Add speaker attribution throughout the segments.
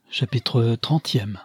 Speaker 1: Chapitre 30e.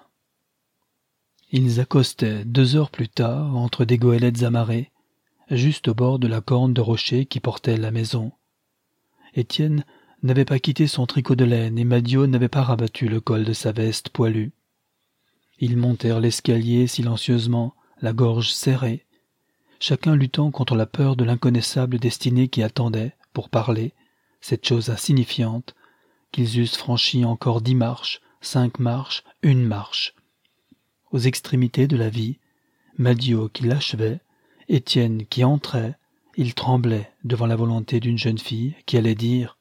Speaker 1: Ils accostaient 2 heures plus tard entre des goélettes amarrées, juste au bord de la corne de rocher qui portait la maison. Étienne n'avait pas quitté son tricot de laine et Madio n'avait pas rabattu le col de sa veste poilue. Ils montèrent l'escalier silencieusement, la gorge serrée, chacun luttant contre la peur de l'inconnaissable destinée qui attendait, pour parler, cette chose insignifiante, qu'ils eussent franchi encore 10 marches, 5 marches, 1 marche. Aux extrémités de la vie, Madio qui l'achevait, Étienne qui entrait, il tremblait devant la volonté d'une jeune fille qui allait dire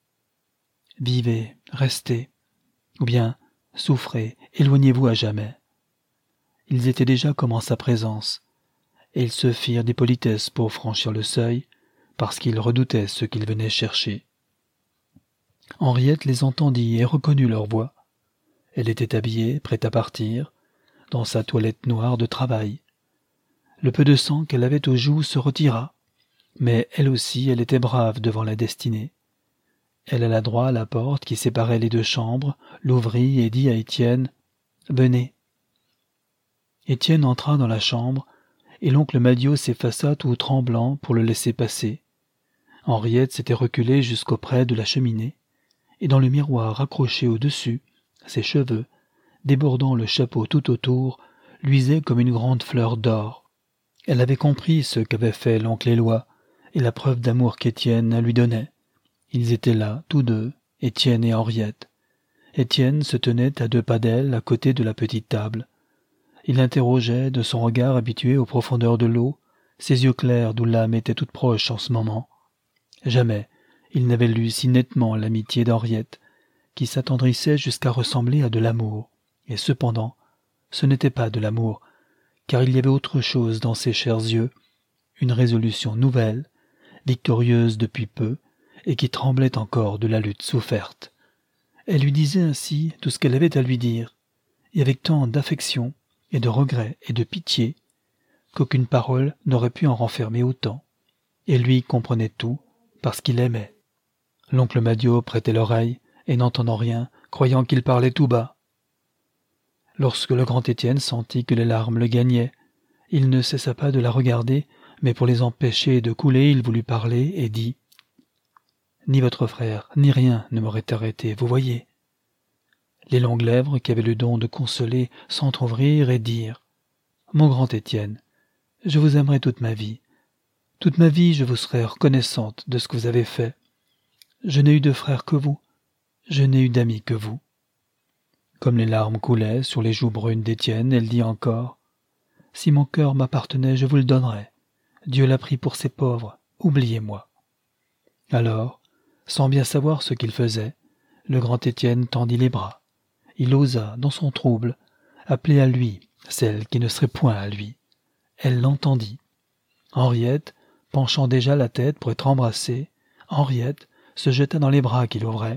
Speaker 1: « Vivez, restez » ou bien « Souffrez, éloignez-vous à jamais ». Ils étaient déjà comme en sa présence, et ils se firent des politesses pour franchir le seuil, parce qu'ils redoutaient ce qu'ils venaient chercher. Henriette les entendit et reconnut leur voix. Elle était habillée, prête à partir, dans sa toilette noire de travail. Le peu de sang qu'elle avait aux joues se retira, mais elle aussi, elle était brave devant la destinée. Elle alla droit à la porte qui séparait les 2 chambres, l'ouvrit et dit à Étienne « Venez ». Étienne entra dans la chambre, et l'oncle Madio s'effaça tout tremblant pour le laisser passer. Henriette s'était reculée jusqu'auprès de la cheminée, et dans le miroir accroché au-dessus, ses cheveux, débordant le chapeau tout autour, luisaient comme une grande fleur d'or. Elle avait compris ce qu'avait fait l'oncle Éloi, et la preuve d'amour qu'Étienne lui donnait. Ils étaient là, tous deux, Étienne et Henriette. Étienne se tenait à 2 pas d'elle, à côté de la petite table. Il l'interrogeait de son regard habitué aux profondeurs de l'eau, ses yeux clairs d'où l'âme était toute proche en ce moment. Jamais il n'avait lu si nettement l'amitié d'Henriette, qui s'attendrissait jusqu'à ressembler à de l'amour. Et cependant, ce n'était pas de l'amour, car il y avait autre chose dans ses chers yeux, une résolution nouvelle, victorieuse depuis peu, et qui tremblait encore de la lutte soufferte. Elle lui disait ainsi tout ce qu'elle avait à lui dire, et avec tant d'affection, et de regret et de pitié, qu'aucune parole n'aurait pu en renfermer autant. Et lui comprenait tout, parce qu'il aimait. L'oncle Madio prêtait l'oreille, et n'entendant rien, croyant qu'il parlait tout bas. Lorsque le grand Étienne sentit que les larmes le gagnaient, il ne cessa pas de la regarder, mais pour les empêcher de couler, il voulut parler et dit « Ni votre frère, ni rien ne m'aurait arrêté, vous voyez ». Les longues lèvres, qui avaient le don de consoler, s'entr'ouvrirent et dirent « Mon grand Étienne, je vous aimerai toute ma vie. Toute ma vie, je vous serai reconnaissante de ce que vous avez fait. Je n'ai eu de frère que vous, je n'ai eu d'amis que vous. » Comme les larmes coulaient sur les joues brunes d'Étienne, elle dit encore « Si mon cœur m'appartenait, je vous le donnerais. Dieu l'a pris pour ses pauvres, oubliez-moi. » Alors, sans bien savoir ce qu'il faisait, le grand Étienne tendit les bras. Il osa, dans son trouble, appeler à lui celle qui ne serait point à lui. Elle l'entendit. Henriette, penchant déjà la tête pour être embrassée, Henriette se jeta dans les bras qu'il ouvrait.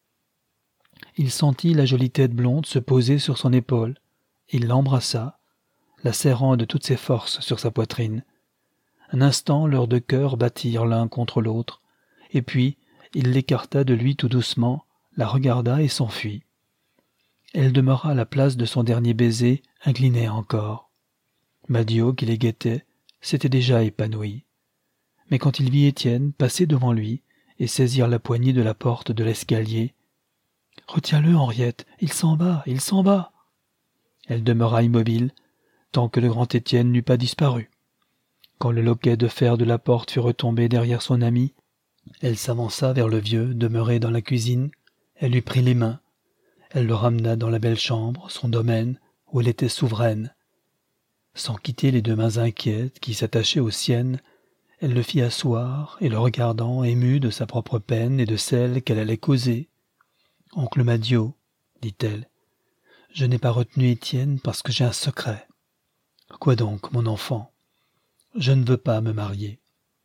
Speaker 1: Il sentit la jolie tête blonde se poser sur son épaule. Il l'embrassa, la serrant de toutes ses forces sur sa poitrine. Un instant, leurs 2 cœurs battirent l'un contre l'autre, et puis il l'écarta de lui tout doucement, la regarda et s'enfuit. Elle demeura à la place de son dernier baiser, inclinée encore. Madio, qui les guettait, s'était déjà épanoui. Mais quand il vit Étienne passer devant lui et saisir la poignée de la porte de l'escalier, « Retiens-le, Henriette, il s'en va, il s'en va !» Elle demeura immobile, tant que le grand Étienne n'eut pas disparu. Quand le loquet de fer de la porte fut retombé derrière son ami, elle s'avança vers le vieux, demeuré dans la cuisine, elle lui prit les mains, elle le ramena dans la belle chambre, son domaine, où elle était souveraine. Sans quitter les 2 mains inquiètes qui s'attachaient aux siennes, elle le fit asseoir, et le regardant, émue de sa propre peine et de celle qu'elle allait causer. « Oncle Madio, dit-elle, je n'ai pas retenu Étienne parce que j'ai un secret. Quoi donc, mon enfant? Je ne veux pas me marier. »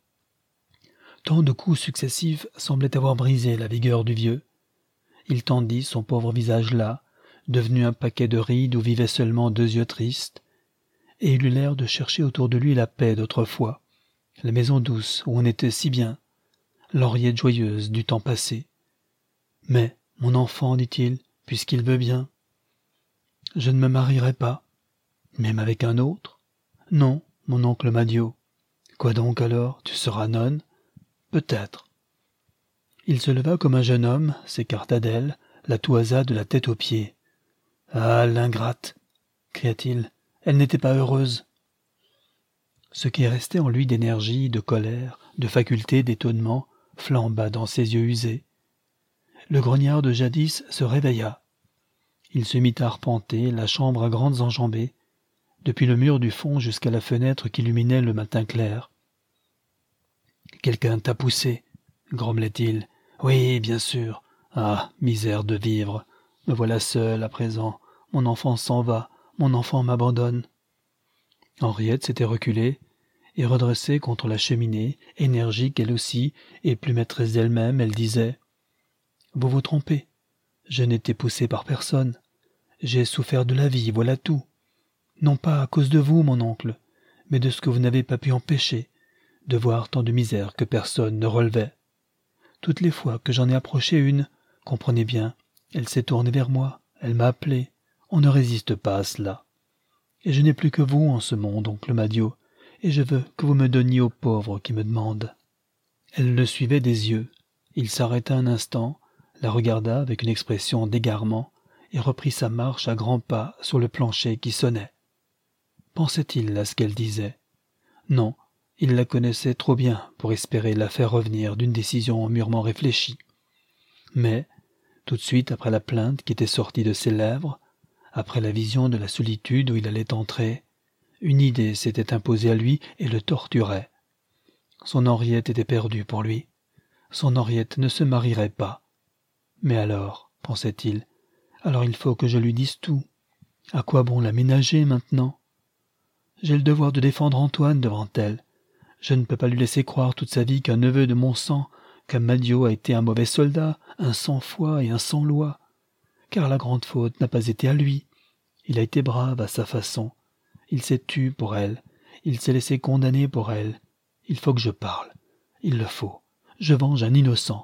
Speaker 1: Tant de coups successifs semblaient avoir brisé la vigueur du vieux. Il tendit son pauvre visage là, devenu un paquet de rides où vivaient seulement 2 yeux tristes, et il eut l'air de chercher autour de lui la paix d'autrefois, la maison douce où on était si bien, l'Henriette joyeuse du temps passé. « Mais, mon enfant, dit-il, puisqu'il veut bien, Je ne me marierai pas. Même avec un autre? Non, mon oncle Madio. Quoi donc alors, tu seras nonne? Peut-être. Il se leva comme un jeune homme, s'écarta d'elle, la toisa de la tête aux pieds. Ah, l'ingrate! Cria-t-il. Elle n'était pas heureuse. Ce qui restait en lui d'énergie, de colère, de faculté d'étonnement, flamba dans ses yeux usés. Le grognard de jadis se réveilla. Il se mit à arpenter la chambre à grandes enjambées, depuis le mur du fond jusqu'à la fenêtre qu'illuminait le matin clair. « Quelqu'un t'a poussé, » grommelait-il. « Oui, bien sûr. Ah, misère de vivre. Me voilà seul à présent. Mon enfant s'en va. Mon enfant m'abandonne. » Henriette s'était reculée et redressée contre la cheminée, énergique elle aussi, et plus maîtresse d'elle-même, elle disait « Vous vous trompez. Je n'étais poussée par personne. J'ai souffert de la vie, voilà tout. Non pas à cause de vous, mon oncle, mais de ce que vous n'avez pas pu empêcher, de voir tant de misère que personne ne relevait. Toutes les fois que j'en ai approché une, comprenez bien, elle s'est tournée vers moi, elle m'a appelé. On ne résiste pas à cela. Et je n'ai plus que vous en ce monde, oncle Madio, et je veux que vous me donniez aux pauvres qui me demandent. » Elle le suivait des yeux. Il s'arrêta un instant, la regarda avec une expression d'égarement, et reprit sa marche à grands pas sur le plancher qui sonnait. Pensait-il à ce qu'elle disait? Non, il la connaissait trop bien pour espérer la faire revenir d'une décision mûrement réfléchie. Mais, tout de suite après la plainte qui était sortie de ses lèvres, après la vision de la solitude où il allait entrer, une idée s'était imposée à lui et le torturait. Son Henriette était perdue pour lui. Son Henriette ne se marierait pas. Mais alors, pensait-il, alors il faut que je lui dise tout. À quoi bon la ménager maintenant? J'ai le devoir de défendre Antoine devant elle. Je ne peux pas lui laisser croire toute sa vie qu'un neveu de mon sang, comme Madio, a été un mauvais soldat, un sans-foi et un sans-loi. Car la grande faute n'a pas été à lui. Il a été brave à sa façon. Il s'est tu pour elle. Il s'est laissé condamner pour elle. Il faut que je parle. Il le faut. Je venge un innocent.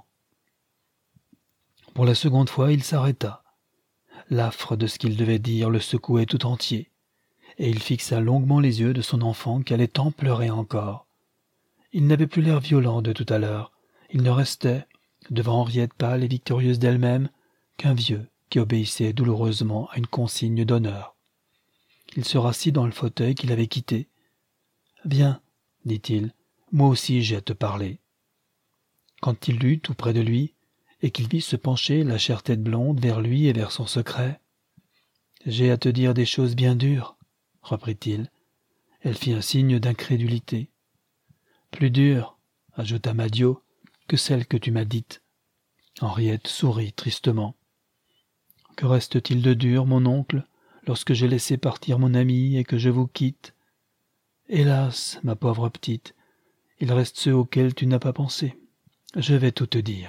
Speaker 1: Pour la seconde fois, il s'arrêta. L'affre de ce qu'il devait dire le secouait tout entier, et il fixa longuement les yeux de son enfant qui allait tant pleurer encore. Il n'avait plus l'air violent de tout à l'heure. Il ne restait, devant Henriette pâle et victorieuse d'elle-même, qu'un vieux qui obéissait douloureusement à une consigne d'honneur. Il se rassit dans le fauteuil qu'il avait quitté. « Viens, dit-il, moi aussi j'ai à te parler. » Quand il l'eut tout près de lui, et qu'il vit se pencher la chère tête blonde vers lui et vers son secret, « J'ai à te dire des choses bien dures, » reprit-il. Elle fit un signe d'incrédulité. « Plus dures, » ajouta Madio, « que celles que tu m'as dites. » Henriette sourit tristement. « Que reste-t-il de dur, mon oncle, lorsque j'ai laissé partir mon ami et que je vous quitte? Hélas, ma pauvre petite, il reste ceux auxquels tu n'as pas pensé. Je vais tout te dire. »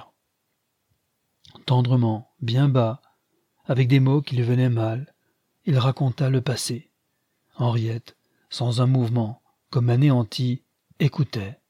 Speaker 1: Tendrement, bien bas, avec des mots qui lui venaient mal, il raconta le passé. Henriette, sans un mouvement, comme anéantie, écoutait.